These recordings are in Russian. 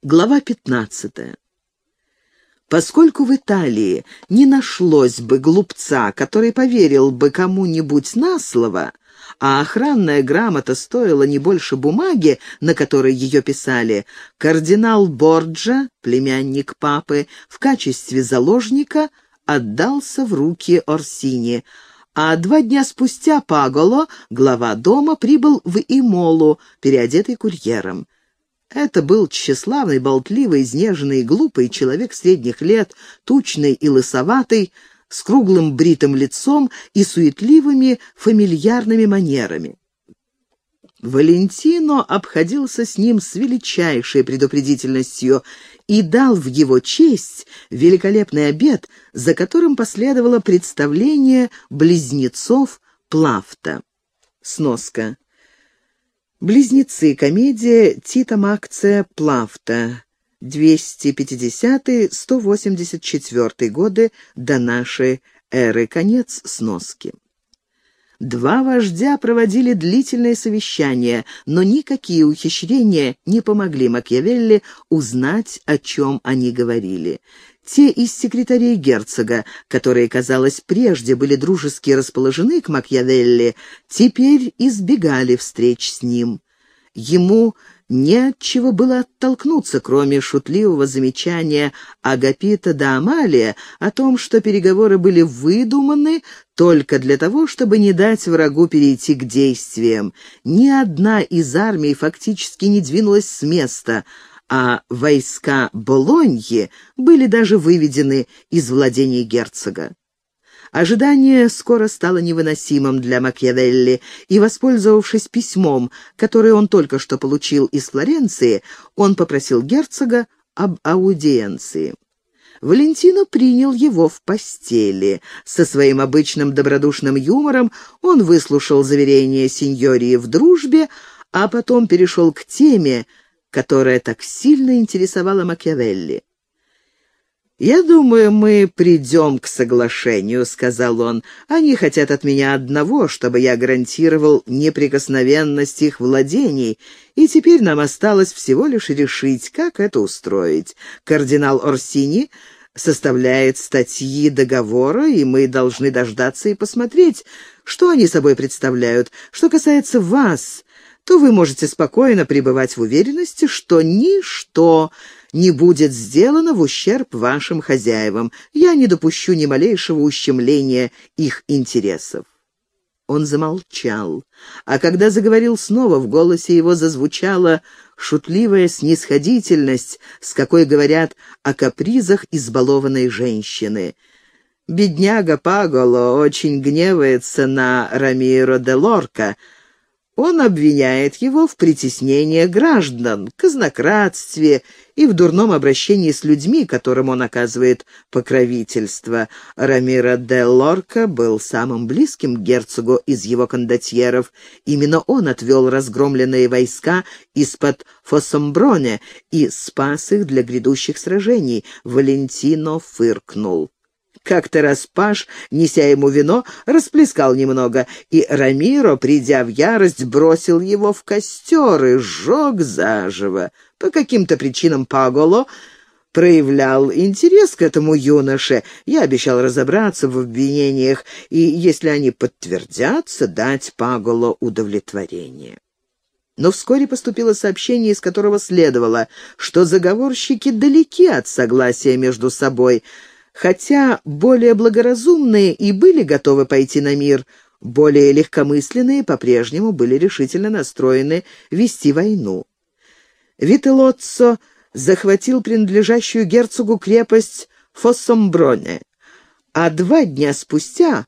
Глава 15. Поскольку в Италии не нашлось бы глупца, который поверил бы кому-нибудь на слово, а охранная грамота стоила не больше бумаги, на которой ее писали, кардинал Борджа, племянник папы, в качестве заложника отдался в руки Орсини, а 2 дня спустя Паголо, глава дома, прибыл в Имолу, переодетый курьером. Это был тщеславный, болтливый, изнеженный и глупый человек средних лет, тучный и лысоватый, с круглым бритым лицом и суетливыми фамильярными манерами. Валентино обходился с ним с величайшей предупредительностью и дал в его честь великолепный обед, за которым последовало представление близнецов Плафта. Сноска. «Близнецы» — комедия Тита Макция Плафта, 250-184 годы до нашей эры, конец сноски. 2 вождя проводили длительное совещание, но никакие ухищрения не помогли Макиавелли узнать, о чем они говорили. Те из секретарей герцога, которые, казалось, прежде были дружески расположены к Макиавелли, теперь избегали встреч с ним. Ему не от чего было оттолкнуться, кроме шутливого замечания Агапита да Амалия о том, что переговоры были выдуманы только для того, чтобы не дать врагу перейти к действиям. Ни одна из армий фактически не двинулась с места, а войска Болоньи были даже выведены из владений герцога. Ожидание скоро стало невыносимым для Макиавелли, и, воспользовавшись письмом, которое он только что получил из Флоренции, он попросил герцога об аудиенции. Валентино принял его в постели. Со своим обычным добродушным юмором он выслушал заверения сеньории в дружбе, а потом перешел к теме, которая так сильно интересовала Макиавелли. «Я думаю, мы придем к соглашению», — сказал он. «Они хотят от меня одного, чтобы я гарантировал неприкосновенность их владений, и теперь нам осталось всего лишь решить, как это устроить. Кардинал Орсини составляет статьи договора, и мы должны дождаться и посмотреть, что они собой представляют. Что касается вас, то вы можете спокойно пребывать в уверенности, что ничто не будет сделано в ущерб вашим хозяевам. Я не допущу ни малейшего ущемления их интересов». Он замолчал, а когда заговорил снова, в голосе его зазвучала шутливая снисходительность, с какой говорят о капризах избалованной женщины. «Бедняга Паголо очень гневается на Рамиро де Лорка. Он обвиняет его в притеснении граждан, казнократстве и в дурном обращении с людьми, которым он оказывает покровительство. Рамиро де Лорка был самым близким к герцогу из его кондотьеров. Именно он отвел разгромленные войска из-под Фоссомброне и спас их для грядущих сражений». Валентино фыркнул. Как-то раз паж, неся ему вино, расплескал немного, и Рамиро, придя в ярость, бросил его в костер и сжег заживо. По каким-то причинам Паголо проявлял интерес к этому юноше. Я обещал разобраться в обвинениях и, если они подтвердятся, дать Паголо удовлетворение. Но вскоре поступило сообщение, из которого следовало, что заговорщики далеки от согласия между собой. Хотя более благоразумные и были готовы пойти на мир, более легкомысленные по-прежнему были решительно настроены вести войну. Вителоццо захватил принадлежащую герцогу крепость Фоссомброне, а 2 дня спустя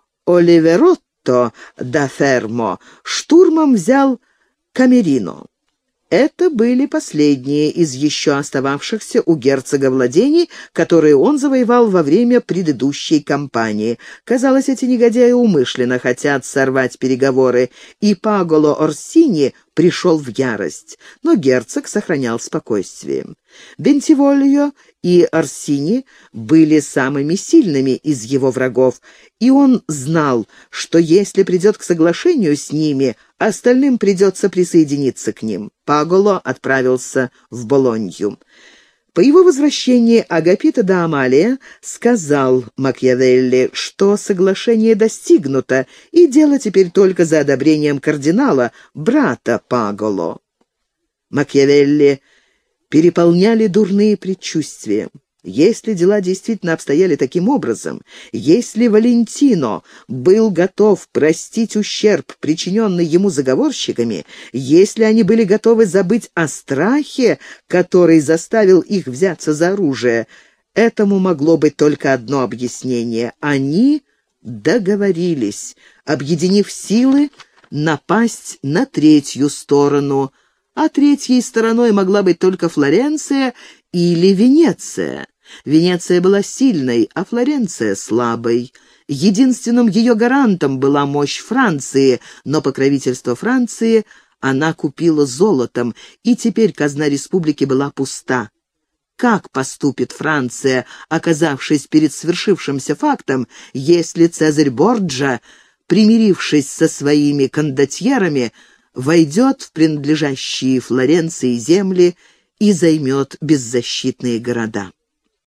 Оливеротто да Фермо штурмом взял Камерино. Это были последние из еще остававшихся у герцога владений, которые он завоевал во время предыдущей кампании. Казалось, эти негодяи умышленно хотят сорвать переговоры, и Паголо Орсини пришел в ярость, но герцог сохранял спокойствие. Бентивольо и Орсини были самыми сильными из его врагов, и он знал, что если придет к соглашению с ними, остальным придется присоединиться к ним. Паголо отправился в Болонью. По его возвращении Агапита да Амалия сказал Макиавелли, что соглашение достигнуто, и дело теперь только за одобрением кардинала, брата Паголо. Макиавелли переполняли дурные предчувствия. Если дела действительно обстояли таким образом, если Валентино был готов простить ущерб, причиненный ему заговорщиками, если они были готовы забыть о страхе, который заставил их взяться за оружие, этому могло быть только одно объяснение. Они договорились, объединив силы, напасть на третью сторону, а третьей стороной могла быть только Флоренция или Венеция. Венеция была сильной, а Флоренция — слабой. Единственным ее гарантом была мощь Франции, но покровительство Франции она купила золотом, и теперь казна республики была пуста. Как поступит Франция, оказавшись перед свершившимся фактом, если Цезарь Борджа, примирившись со своими кондотьерами, войдет в принадлежащие Флоренции земли и займет беззащитные города?